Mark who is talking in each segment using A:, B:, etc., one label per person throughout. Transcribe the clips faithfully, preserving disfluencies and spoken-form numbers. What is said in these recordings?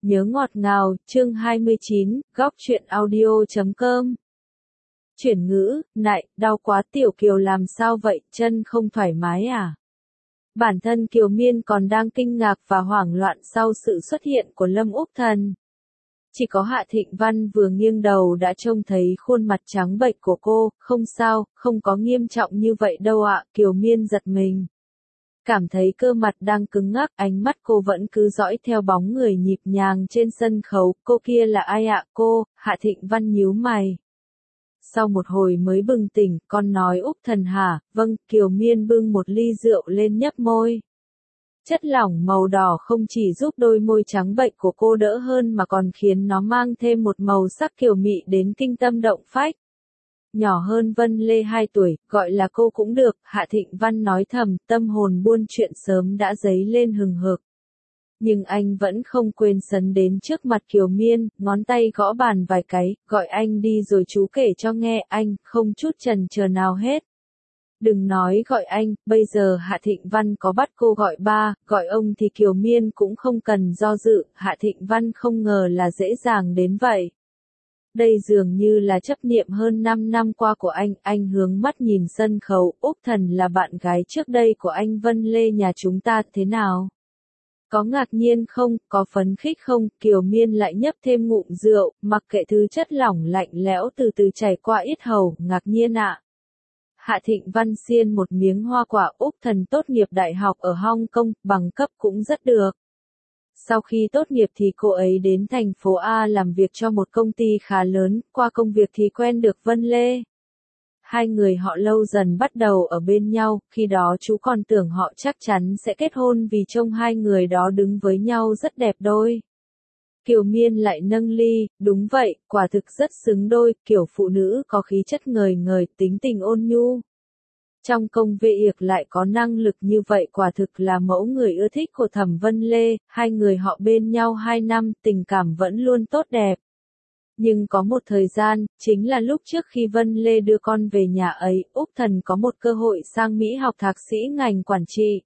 A: Nhớ ngọt ngào, chương hai mươi chín, góc truyện audio chấm com. Chuyển ngữ, nại, đau quá Tiểu Kiều làm sao vậy, chân không thoải mái à? Bản thân Kiều Miên còn đang kinh ngạc và hoảng loạn sau sự xuất hiện của Lâm Úc Thần. Chỉ có Hạ Thịnh Văn vừa nghiêng đầu đã trông thấy khuôn mặt trắng bệch của cô, không sao, không có nghiêm trọng như vậy đâu ạ, Kiều Miên giật mình. Cảm thấy cơ mặt đang cứng ngắc, ánh mắt cô vẫn cứ dõi theo bóng người nhịp nhàng trên sân khấu, cô kia là ai ạ cô, Hạ Thịnh Văn nhíu mày. Sau một hồi mới bừng tỉnh, con nói Úc Thần hả, vâng, Kiều Miên bưng một ly rượu lên nhấp môi. Chất lỏng màu đỏ không chỉ giúp đôi môi trắng bệch của cô đỡ hơn mà còn khiến nó mang thêm một màu sắc kiều mị đến kinh tâm động phách. Nhỏ hơn Vân Lê hai tuổi, gọi là cô cũng được, Hạ Thịnh Văn nói thầm, tâm hồn buôn chuyện sớm đã dấy lên hừng hực. Nhưng anh vẫn không quên sấn đến trước mặt Kiều Miên, ngón tay gõ bàn vài cái, gọi anh đi rồi chú kể cho nghe, anh, không chút chần chờ nào hết. Đừng nói gọi anh, bây giờ Hạ Thịnh Văn có bắt cô gọi ba, gọi ông thì Kiều Miên cũng không cần do dự, Hạ Thịnh Văn không ngờ là dễ dàng đến vậy. Đây dường như là chấp niệm hơn năm năm qua của anh, anh hướng mắt nhìn sân khấu, Úc Thần là bạn gái trước đây của anh Vân Lê nhà chúng ta, thế nào? Có ngạc nhiên không, có phấn khích không, Kiều Miên lại nhấp thêm ngụm rượu, mặc kệ thứ chất lỏng lạnh lẽo từ từ chảy qua yết hầu, ngạc nhiên ạ. Hạ Thịnh Văn xiên một miếng hoa quả, Úc Thần tốt nghiệp đại học ở Hong Kong, bằng cấp cũng rất được. Sau khi tốt nghiệp thì cô ấy đến thành phố A làm việc cho một công ty khá lớn, qua công việc thì quen được Vân Lê. Hai người họ lâu dần bắt đầu ở bên nhau, khi đó chú còn tưởng họ chắc chắn sẽ kết hôn vì trông hai người đó đứng với nhau rất đẹp đôi. Kiều Miên lại nâng ly, đúng vậy, quả thực rất xứng đôi, kiểu phụ nữ có khí chất ngời ngời, tính tình ôn nhu. Trong công việc lại có năng lực như vậy quả thực là mẫu người ưa thích của Thẩm Vân Lê, hai người họ bên nhau hai năm, tình cảm vẫn luôn tốt đẹp. Nhưng có một thời gian, chính là lúc trước khi Vân Lê đưa con về nhà ấy, Úc Thần có một cơ hội sang Mỹ học thạc sĩ ngành quản trị.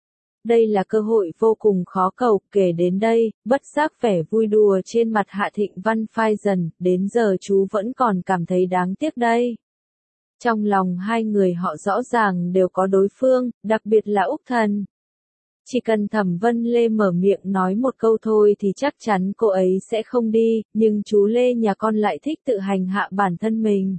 A: Đây là cơ hội vô cùng khó cầu, kể đến đây, bất giác vẻ vui đùa trên mặt Hạ Thịnh Văn phai dần, đến giờ chú vẫn còn cảm thấy đáng tiếc đây. Trong lòng hai người họ rõ ràng đều có đối phương, đặc biệt là Úc Thần. Chỉ cần Thẩm Vân Lê mở miệng nói một câu thôi thì chắc chắn cô ấy sẽ không đi, nhưng chú Lê nhà con lại thích tự hành hạ bản thân mình.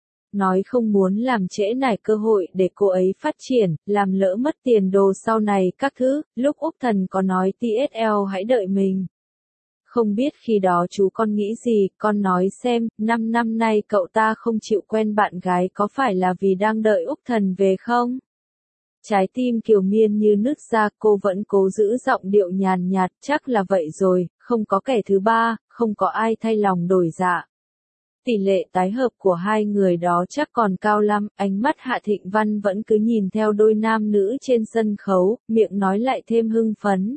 A: Nói không muốn làm trễ nải cơ hội để cô ấy phát triển, làm lỡ mất tiền đồ sau này các thứ, lúc Úc Thần có nói tê ét lờ hãy đợi mình. Không biết khi đó chú con nghĩ gì, con nói xem, năm năm nay cậu ta không chịu quen bạn gái có phải là vì đang đợi Úc Thần về không? Trái tim Kiều Miên như nứt ra, cô vẫn cố giữ giọng điệu nhàn nhạt, chắc là vậy rồi, không có kẻ thứ ba, không có ai thay lòng đổi dạ. Tỷ lệ tái hợp của hai người đó chắc còn cao lắm, ánh mắt Hạ Thịnh Văn vẫn cứ nhìn theo đôi nam nữ trên sân khấu, miệng nói lại thêm hưng phấn.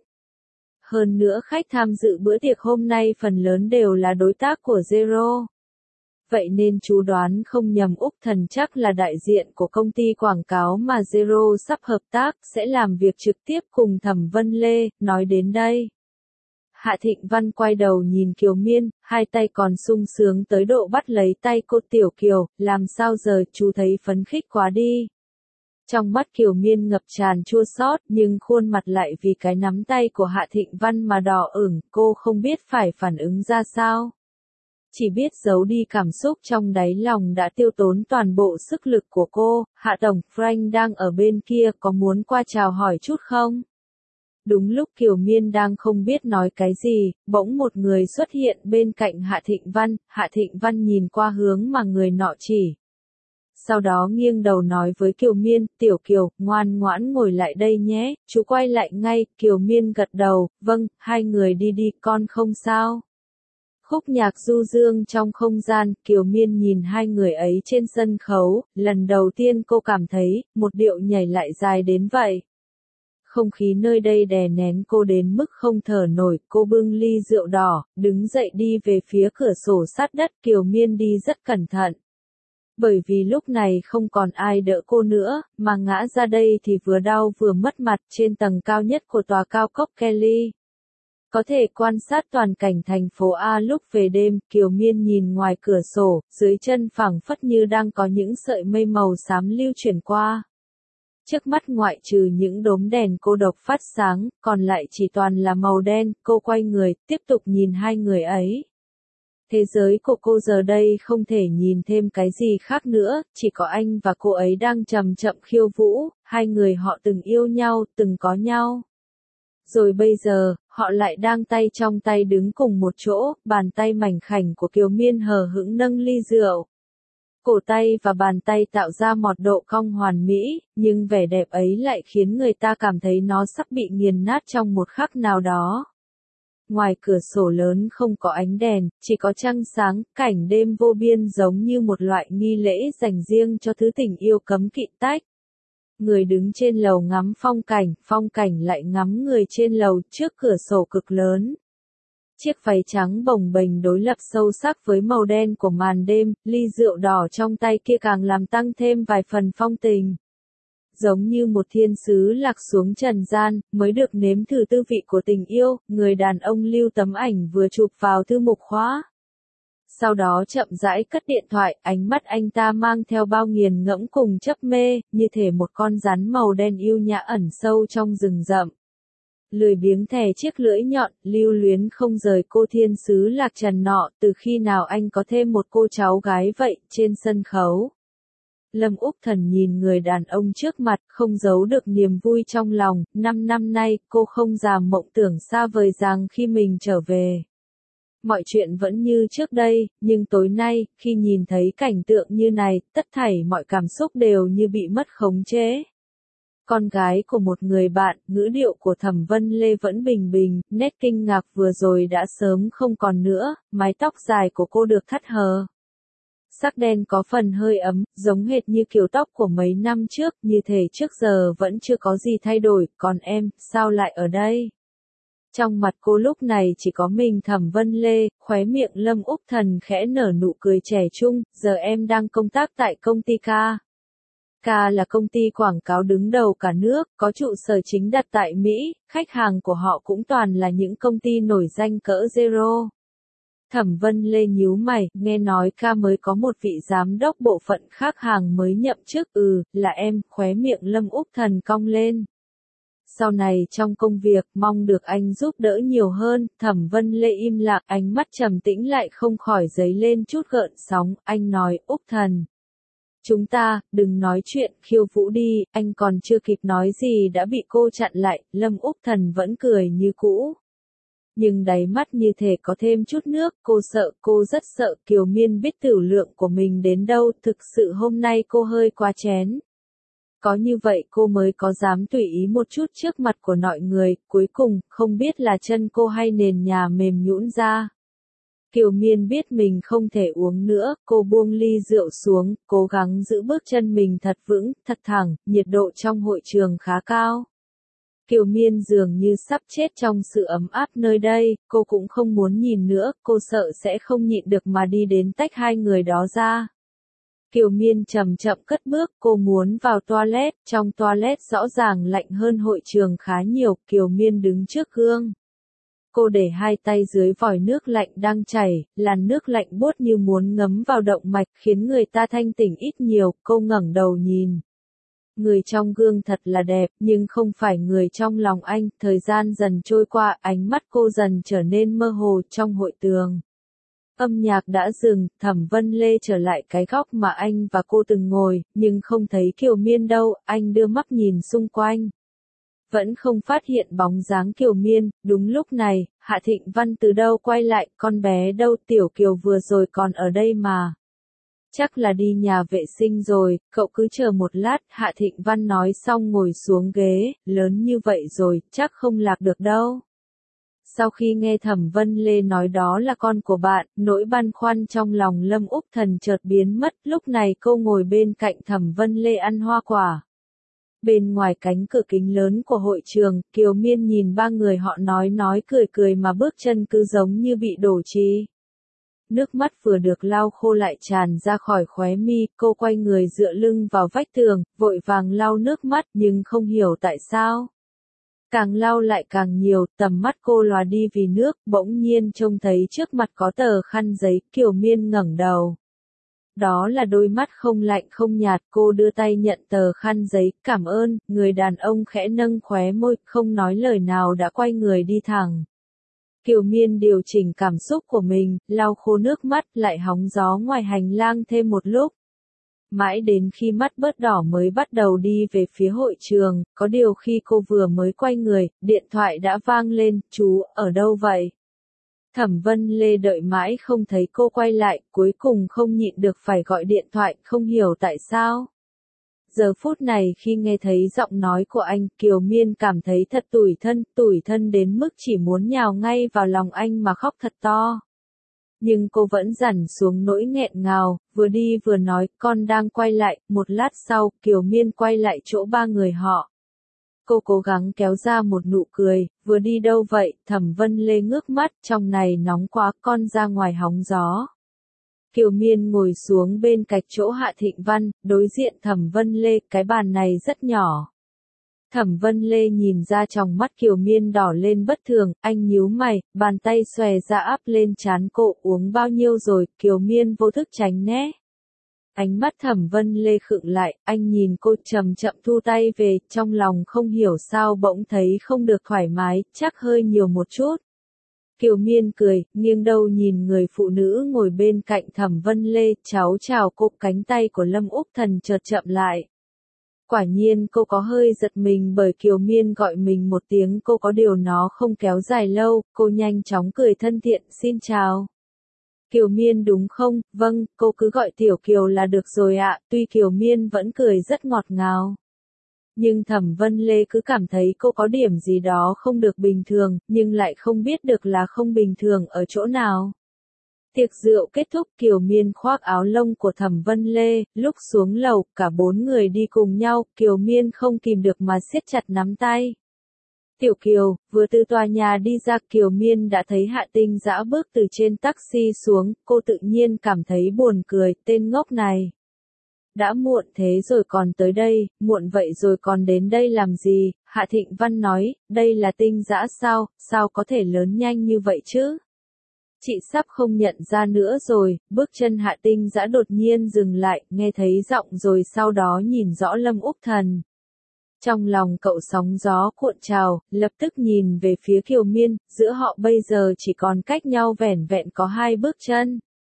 A: Hơn nữa khách tham dự bữa tiệc hôm nay phần lớn đều là đối tác của Zero. Vậy nên chú đoán không nhầm Úc Thần chắc là đại diện của công ty quảng cáo mà Zero sắp hợp tác, sẽ làm việc trực tiếp cùng Thẩm Vân Lê, nói đến đây. Hạ Thịnh Văn quay đầu nhìn Kiều Miên, hai tay còn sung sướng tới độ bắt lấy tay cô Tiểu Kiều, làm sao giờ chú thấy phấn khích quá đi. Trong mắt Kiều Miên ngập tràn chua xót, nhưng khuôn mặt lại vì cái nắm tay của Hạ Thịnh Văn mà đỏ ửng, cô không biết phải phản ứng ra sao. Chỉ biết giấu đi cảm xúc trong đáy lòng đã tiêu tốn toàn bộ sức lực của cô. Hạ Tổng, Frank đang ở bên kia, có muốn qua chào hỏi chút không? Đúng lúc Kiều Miên đang không biết nói cái gì, bỗng một người xuất hiện bên cạnh Hạ Thịnh Văn, Hạ Thịnh Văn nhìn qua hướng mà người nọ chỉ. Sau đó nghiêng đầu nói với Kiều Miên, Tiểu Kiều, ngoan ngoãn ngồi lại đây nhé, chú quay lại ngay, Kiều Miên gật đầu, vâng, hai người đi đi, con không sao. Khúc nhạc du dương trong không gian, Kiều Miên nhìn hai người ấy trên sân khấu, lần đầu tiên cô cảm thấy, một điệu nhảy lại dài đến vậy. Không khí nơi đây đè nén cô đến mức không thở nổi, cô bưng ly rượu đỏ, đứng dậy đi về phía cửa sổ sát đất, Kiều Miên đi rất cẩn thận. Bởi vì lúc này không còn ai đỡ cô nữa, mà ngã ra đây thì vừa đau vừa mất mặt trên tầng cao nhất của tòa cao cốc Kelly. Có thể quan sát toàn cảnh thành phố A lúc về đêm, Kiều Miên nhìn ngoài cửa sổ, dưới chân phẳng phất như đang có những sợi mây màu xám lưu chuyển qua. Trước mắt ngoại trừ những đốm đèn cô độc phát sáng, còn lại chỉ toàn là màu đen, cô quay người, tiếp tục nhìn hai người ấy. Thế giới của cô giờ đây không thể nhìn thêm cái gì khác nữa, chỉ có anh và cô ấy đang chậm chậm khiêu vũ, hai người họ từng yêu nhau, từng có nhau. Rồi bây giờ, họ lại đang tay trong tay đứng cùng một chỗ, bàn tay mảnh khảnh của Kiều Miên hờ hững nâng ly rượu. Cổ tay và bàn tay tạo ra một độ cong hoàn mỹ, nhưng vẻ đẹp ấy lại khiến người ta cảm thấy nó sắp bị nghiền nát trong một khắc nào đó. Ngoài cửa sổ lớn không có ánh đèn, chỉ có trăng sáng, cảnh đêm vô biên giống như một loại nghi lễ dành riêng cho thứ tình yêu cấm kỵ tách. Người đứng trên lầu ngắm phong cảnh, phong cảnh lại ngắm người trên lầu trước cửa sổ cực lớn. Chiếc váy trắng bồng bềnh đối lập sâu sắc với màu đen của màn đêm, ly rượu đỏ trong tay kia càng làm tăng thêm vài phần phong tình. Giống như một thiên sứ lạc xuống trần gian, mới được nếm thử tư vị của tình yêu, người đàn ông lưu tấm ảnh vừa chụp vào thư mục khóa. Sau đó chậm rãi cất điện thoại, ánh mắt anh ta mang theo bao nghiền ngẫm cùng chấp mê, như thể một con rắn màu đen yêu nhã ẩn sâu trong rừng rậm. Lười biếng thè chiếc lưỡi nhọn, lưu luyến không rời cô thiên sứ lạc trần nọ, từ khi nào anh có thêm một cô cháu gái vậy, trên sân khấu. Lâm Úc Thần nhìn người đàn ông trước mặt, không giấu được niềm vui trong lòng, năm năm nay, cô không dám mộng tưởng xa vời rằng khi mình trở về. Mọi chuyện vẫn như trước đây, nhưng tối nay, khi nhìn thấy cảnh tượng như này, tất thảy mọi cảm xúc đều như bị mất khống chế. Con gái của một người bạn, ngữ điệu của Thẩm Vân Lê vẫn bình bình, nét kinh ngạc vừa rồi đã sớm không còn nữa, mái tóc dài của cô được thắt hờ. Sắc đen có phần hơi ấm, giống hệt như kiểu tóc của mấy năm trước, như thể trước giờ vẫn chưa có gì thay đổi, còn em, sao lại ở đây? Trong mặt cô lúc này chỉ có mình Thẩm Vân Lê, khóe miệng Lâm Úc Thần khẽ nở nụ cười trẻ trung, giờ em đang công tác tại công ty Ca. Ca là công ty quảng cáo đứng đầu cả nước, có trụ sở chính đặt tại Mỹ, khách hàng của họ cũng toàn là những công ty nổi danh cỡ Zero. Thẩm Vân Lê nhíu mày, nghe nói Ca mới có một vị giám đốc bộ phận khác hàng mới nhậm chức, ừ, là em, khóe miệng Lâm Úc Thần cong lên. Sau này trong công việc, mong được anh giúp đỡ nhiều hơn, Thẩm Vân Lê im lặng, ánh mắt trầm tĩnh lại không khỏi dấy lên chút gợn sóng, anh nói, Úc Thần. Chúng ta, đừng nói chuyện, khiêu vũ đi, anh còn chưa kịp nói gì đã bị cô chặn lại, Lâm Úc Thần vẫn cười như cũ. Nhưng đáy mắt như thể có thêm chút nước, cô sợ, cô rất sợ, Kiều Miên biết tửu lượng của mình đến đâu, thực sự hôm nay cô hơi quá chén. Có như vậy cô mới có dám tùy ý một chút trước mặt của mọi người, cuối cùng, không biết là chân cô hay nền nhà mềm nhũn ra. Kiều Miên biết mình không thể uống nữa, cô buông ly rượu xuống, cố gắng giữ bước chân mình thật vững, thật thẳng, nhiệt độ trong hội trường khá cao. Kiều Miên dường như sắp chết trong sự ấm áp nơi đây, cô cũng không muốn nhìn nữa, cô sợ sẽ không nhịn được mà đi đến tách hai người đó ra. Kiều Miên chậm chậm cất bước, cô muốn vào toilet, trong toilet rõ ràng lạnh hơn hội trường khá nhiều, Kiều Miên đứng trước gương. Cô để hai tay dưới vòi nước lạnh đang chảy, làn nước lạnh buốt như muốn ngấm vào động mạch khiến người ta thanh tỉnh ít nhiều, cô ngẩng đầu nhìn. Người trong gương thật là đẹp, nhưng không phải người trong lòng anh, thời gian dần trôi qua, ánh mắt cô dần trở nên mơ hồ trong hội trường. Âm nhạc đã dừng, Thẩm Vân Lê trở lại cái góc mà anh và cô từng ngồi, nhưng không thấy Kiều Miên đâu, anh đưa mắt nhìn xung quanh. Vẫn không phát hiện bóng dáng Kiều Miên, đúng lúc này, Hạ Thịnh Văn từ đâu quay lại, con bé đâu, Tiểu Kiều vừa rồi còn ở đây mà. Chắc là đi nhà vệ sinh rồi, cậu cứ chờ một lát, Hạ Thịnh Văn nói xong ngồi xuống ghế, lớn như vậy rồi, chắc không lạc được đâu. Sau khi nghe Thẩm Vân Lê nói đó là con của bạn, nỗi băn khoăn trong lòng Lâm Úc Thần chợt biến mất, lúc này cô ngồi bên cạnh Thẩm Vân Lê ăn hoa quả. Bên ngoài cánh cửa kính lớn của hội trường, Kiều Miên nhìn ba người họ nói nói cười cười mà bước chân cứ giống như bị đổ trì. Nước mắt vừa được lau khô lại tràn ra khỏi khóe mi, cô quay người dựa lưng vào vách tường, vội vàng lau nước mắt nhưng không hiểu tại sao. Càng lau lại càng nhiều, tầm mắt cô lòa đi vì nước, bỗng nhiên trông thấy trước mặt có tờ khăn giấy, Kiều Miên ngẩng đầu. Đó là đôi mắt không lạnh không nhạt, cô đưa tay nhận tờ khăn giấy, cảm ơn, người đàn ông khẽ nâng khóe môi, không nói lời nào đã quay người đi thẳng. Kiều Miên điều chỉnh cảm xúc của mình, lau khô nước mắt, lại hóng gió ngoài hành lang thêm một lúc. Mãi đến khi mắt bớt đỏ mới bắt đầu đi về phía hội trường, có điều khi cô vừa mới quay người, điện thoại đã vang lên, chú, ở đâu vậy? Thẩm Vân Lê đợi mãi không thấy cô quay lại, cuối cùng không nhịn được phải gọi điện thoại, không hiểu tại sao. Giờ phút này khi nghe thấy giọng nói của anh, Kiều Miên cảm thấy thật tủi thân, tủi thân đến mức chỉ muốn nhào ngay vào lòng anh mà khóc thật to. Nhưng cô vẫn dằn xuống nỗi nghẹn ngào, vừa đi vừa nói, con đang quay lại, một lát sau, Kiều Miên quay lại chỗ ba người họ. Cô cố gắng kéo ra một nụ cười, vừa đi đâu vậy, Thẩm Vân Lê ngước mắt, trong này nóng quá, con ra ngoài hóng gió. Kiều Miên ngồi xuống bên cạnh chỗ Hạ Thịnh Văn, đối diện Thẩm Vân Lê, cái bàn này rất nhỏ. Thẩm Vân Lê nhìn ra trong mắt Kiều Miên đỏ lên bất thường, anh nhíu mày, bàn tay xòe ra áp lên trán cô, uống bao nhiêu rồi, Kiều Miên vô thức tránh né. Ánh mắt Thẩm Vân Lê khựng lại, anh nhìn cô chậm chậm thu tay về, trong lòng không hiểu sao bỗng thấy không được thoải mái, chắc hơi nhiều một chút. Kiều Miên cười, nghiêng đầu nhìn người phụ nữ ngồi bên cạnh Thẩm Vân Lê, cháu chào cô, cánh tay của Lâm Úc Thần chợt chậm lại. Quả nhiên cô có hơi giật mình bởi Kiều Miên gọi mình một tiếng, cô có điều nó không kéo dài lâu, cô nhanh chóng cười thân thiện, xin chào. Kiều Miên đúng không, vâng, cô cứ gọi Tiểu Kiều là được rồi ạ, tuy Kiều Miên vẫn cười rất ngọt ngào. Nhưng Thẩm Vân Lê cứ cảm thấy cô có điểm gì đó không được bình thường, nhưng lại không biết được là không bình thường ở chỗ nào. Tiệc rượu kết thúc, Kiều Miên khoác áo lông của Thẩm Vân Lê, lúc xuống lầu, cả bốn người đi cùng nhau, Kiều Miên không kìm được mà siết chặt nắm tay. Tiểu Kiều, vừa từ tòa nhà đi ra, Kiều Miên đã thấy Hạ Tinh Dã bước từ trên taxi xuống, cô tự nhiên cảm thấy buồn cười, tên ngốc này. Đã muộn thế rồi còn tới đây, muộn vậy rồi còn đến đây làm gì, Hạ Thịnh Văn nói, đây là Tinh Dã sao, sao có thể lớn nhanh như vậy chứ? Chị sắp không nhận ra nữa rồi, bước chân Hạ Tinh Dã đột nhiên dừng lại, nghe thấy giọng rồi sau đó nhìn rõ Lâm Úc Thần. Trong lòng cậu sóng gió cuộn trào, lập tức nhìn về phía Kiều Miên, giữa họ bây giờ chỉ còn cách nhau vẻn vẹn có hai bước chân.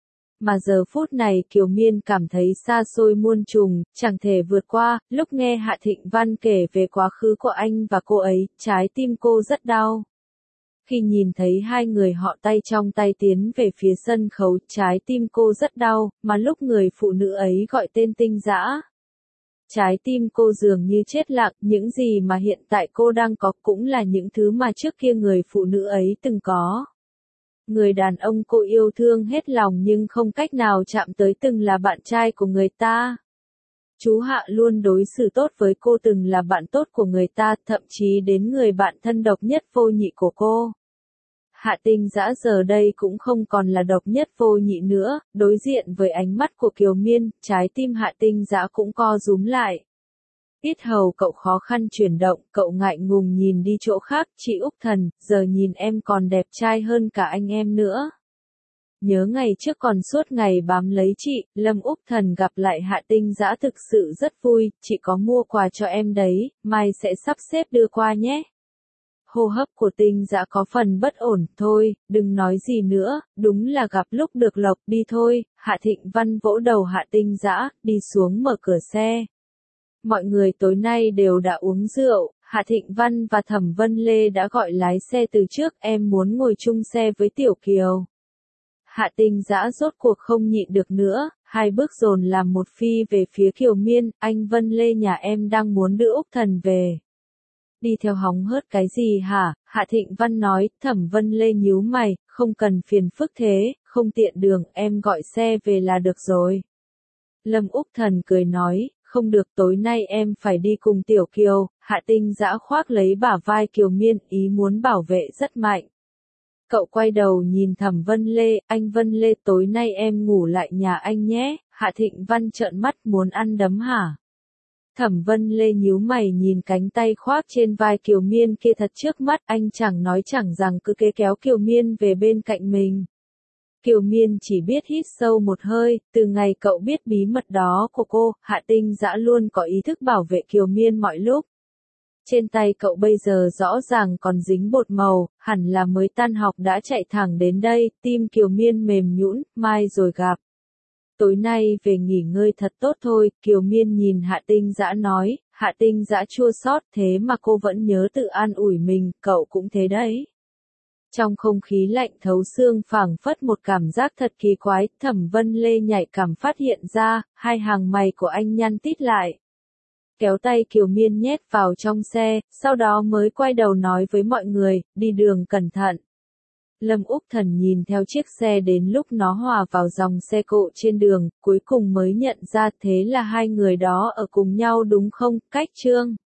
A: Mà giờ phút này Kiều Miên cảm thấy xa xôi muôn trùng, chẳng thể vượt qua, lúc nghe Hạ Thịnh Văn kể về quá khứ của anh và cô ấy, trái tim cô rất đau. Khi nhìn thấy hai người họ tay trong tay tiến về phía sân khấu, trái tim cô rất đau, mà lúc người phụ nữ ấy gọi tên Tinh Dã. Trái tim cô dường như chết lặng, những gì mà hiện tại cô đang có cũng là những thứ mà trước kia người phụ nữ ấy từng có. Người đàn ông cô yêu thương hết lòng nhưng không cách nào chạm tới từng là bạn trai của người ta. Chú Hạ luôn đối xử tốt với cô từng là bạn tốt của người ta, thậm chí đến người bạn thân độc nhất vô nhị của cô. Hạ Tinh Dã giờ đây cũng không còn là độc nhất vô nhị nữa, đối diện với ánh mắt của Kiều Miên, trái tim Hạ Tinh Dã cũng co rúm lại. Yết hầu cậu khó khăn chuyển động, cậu ngại ngùng nhìn đi chỗ khác, chị Úc Thần, giờ nhìn em còn đẹp trai hơn cả anh em nữa. Nhớ ngày trước còn suốt ngày bám lấy chị, Lâm Úc Thần gặp lại Hạ Tinh Dã thực sự rất vui, chị có mua quà cho em đấy, mai sẽ sắp xếp đưa qua nhé. Hô hấp của Tinh Dã có phần bất ổn, thôi, đừng nói gì nữa, đúng là gặp lúc được lộc, đi thôi, Hạ Thịnh Văn vỗ đầu Hạ Tinh Dã, đi xuống mở cửa xe. Mọi người tối nay đều đã uống rượu, Hạ Thịnh Văn và Thẩm Vân Lê đã gọi lái xe từ trước, em muốn ngồi chung xe với Tiểu Kiều. Hạ Tinh Dã rốt cuộc không nhịn được nữa, hai bước dồn làm một phi về phía Kiều Miên, anh Vân Lê nhà em đang muốn đưa Úc Thần về. Đi theo hóng hớt cái gì hả? Hạ Thịnh Văn nói, Thẩm Vân Lê nhíu mày, không cần phiền phức thế, không tiện đường, em gọi xe về là được rồi. Lâm Úc Thần cười nói, không được, tối nay em phải đi cùng Tiểu Kiều. Hạ Tinh Dã khoác lấy bả vai Kiều Miên, ý muốn bảo vệ rất mạnh. Cậu quay đầu nhìn Thẩm Vân Lê, anh Vân Lê tối nay em ngủ lại nhà anh nhé. Hạ Thịnh Văn trợn mắt, muốn ăn đấm hả? Thẩm Vân Lê nhíu mày nhìn cánh tay khoác trên vai Kiều Miên kia thật trước mắt, anh chẳng nói chẳng rằng cứ kế kéo Kiều Miên về bên cạnh mình. Kiều Miên chỉ biết hít sâu một hơi, từ ngày cậu biết bí mật đó của cô, Hạ Tinh Dã luôn có ý thức bảo vệ Kiều Miên mọi lúc. Trên tay cậu bây giờ rõ ràng còn dính bột màu, hẳn là mới tan học đã chạy thẳng đến đây, tim Kiều Miên mềm nhũn, mai rồi gặp. Tối nay về nghỉ ngơi thật tốt thôi, Kiều Miên nhìn Hạ Tinh Dã nói, Hạ Tinh Dã chua xót thế mà cô vẫn nhớ tự an ủi mình, cậu cũng thế đấy. Trong không khí lạnh thấu xương phảng phất một cảm giác thật kỳ quái, Thẩm Vân Lê nhạy cảm phát hiện ra, hai hàng mày của anh nhăn tít lại. Kéo tay Kiều Miên nhét vào trong xe, sau đó mới quay đầu nói với mọi người, đi đường cẩn thận. Lâm Úc Thần nhìn theo chiếc xe đến lúc nó hòa vào dòng xe cộ trên đường, cuối cùng mới nhận ra thế là hai người đó ở cùng nhau đúng không, Cách Trương.